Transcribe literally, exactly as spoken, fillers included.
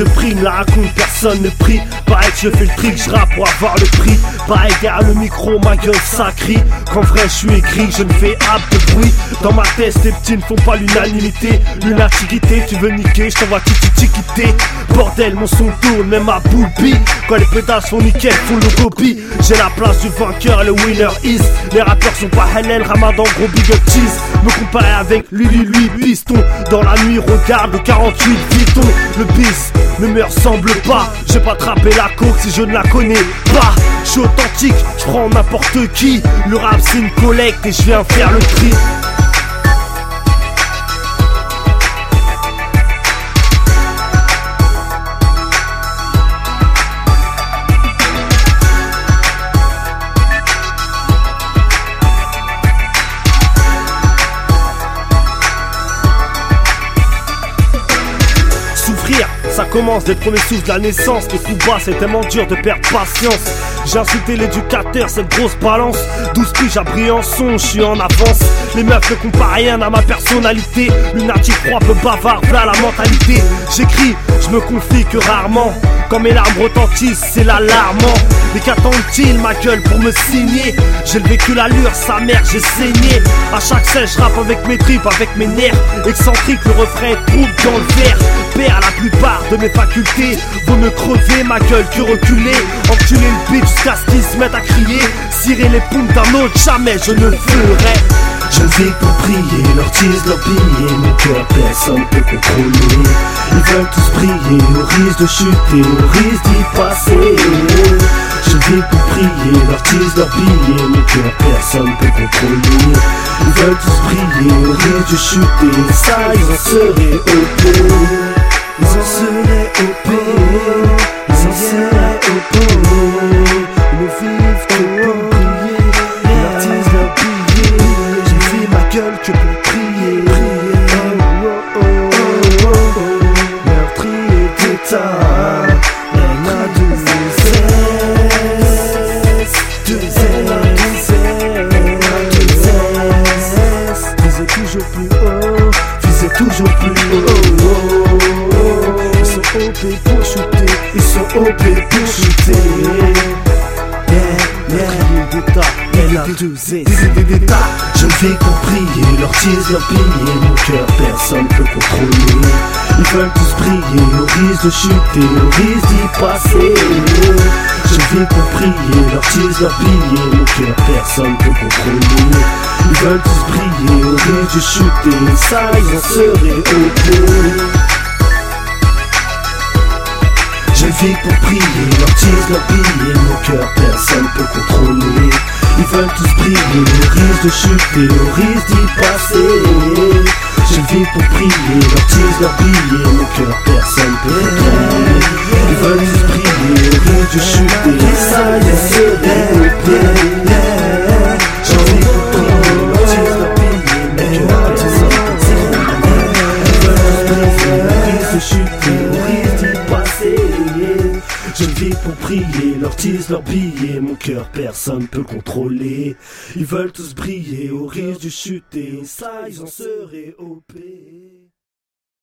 Je prie, me la raconte, personne ne prie. Pareil que je fais le trick, je rappe pour avoir le prix. Pareil derrière le micro, ma gueule ça crie. Qu'en vrai je suis écrit, je ne fais hâte de bruit. Dans ma tête, les petits ne font pas l'unanimité. Lunaticité, tu veux niquer, je t'envoie titi quitter. Bordel, mon son tourne, même à boulbi. Quand les pédales sont nickel, font le copie. J'ai la place du vainqueur et le winner is. Les rappeurs sont pas halal, ramadan, gros big up cheese. Me comparer avec lui, lui, lui, piston. Dans la nuit, regarde le quarante-huit Vuitton. Le bis ne me ressemble pas. J'ai pas attrapé la coke si je ne la connais pas. Je suis authentique, je prends n'importe qui. Le rap c'est une collecte et je viens faire le tri. Ça commence dès le premier souffle de la naissance. Les coups bas c'est tellement dur de perdre patience. J'ai insulté l'éducateur, cette grosse balance. douze piges à Briançon, je suis en avance. Les meufs ne comparent rien à ma personnalité. Lunatique froid, peu bavard, voilà la mentalité. J'écris, je me confie que rarement. Quand mes larmes retentissent, c'est l'alarmant. Mais qu'attendent-ils ma gueule pour me signer? J'ai le vécu l'allure, sa mère, j'ai saigné. À chaque scène, je rappe avec mes tripes, avec mes nerfs. Excentrique, le refrain trouble dans le verre. Perds la plupart de mes facultés. Vaut me crever ma gueule que reculer. Enculer le beat jusqu'à ce qu'ils se mettent à crier. Cirer les pompes d'un autre, jamais je ne le ferai. Je vis pour prier, leur tease, leur billet. Mon cœur personne peut contrôler. Ils veulent tous briller, au risque de chuter, au risque d'y passer. Je vis pour prier, leur tease, leur billet. Mon cœur personne peut contrôler. Ils veulent tous briller, au risque de chuter. Ça ils en seraient O P. Ils en seraient O P. Ils en seraient O P. Ils ne vivent que pour briller. Leur tease, leur billet. J'ai vu ma gueule que pour prier. Oh oh oh oh oh. Meurtrier d'état. On a deux S. Deux S. Deux S. Visez toujours plus haut. Visez toujours plus haut. Ils sont O P pour shooter. Ils sont O P pour shooter. Elle a deux S. Je vis pour prier, leur tease, leur piller. Mon cœur personne peut contrôler. Ils veulent tous briller, au risque de chuter, au risque d'y passer. Je vis pour prier, leur tease, leur piller. Mon cœur personne peut contrôler. Ils veulent tous briller, au risque de chuter. Ça ils en seraient O P. Je vis pour prier, leur tease, leur billet. Mon cœur personne peut contrôler. Ils veulent tous briller, au risque de chuter, au risque d'y passer. Je vis pour prier, leur tease, leur billet. Mon cœur personne peut contrôler. Ils veulent tous briller, au risque de chuter. Ça y est, c'est O P. Je vis pour prier, leur tease, leur billet. Mon cœur personne peut contrôler. Ils veulent tous briller, au risque de chuter, au risque d'y passer. Je vis pour prier, leur tease, leur billet. Mon cœur personne peut contrôler. Ils veulent tous briller, au risque de chuter. Ça ils en seraient O P.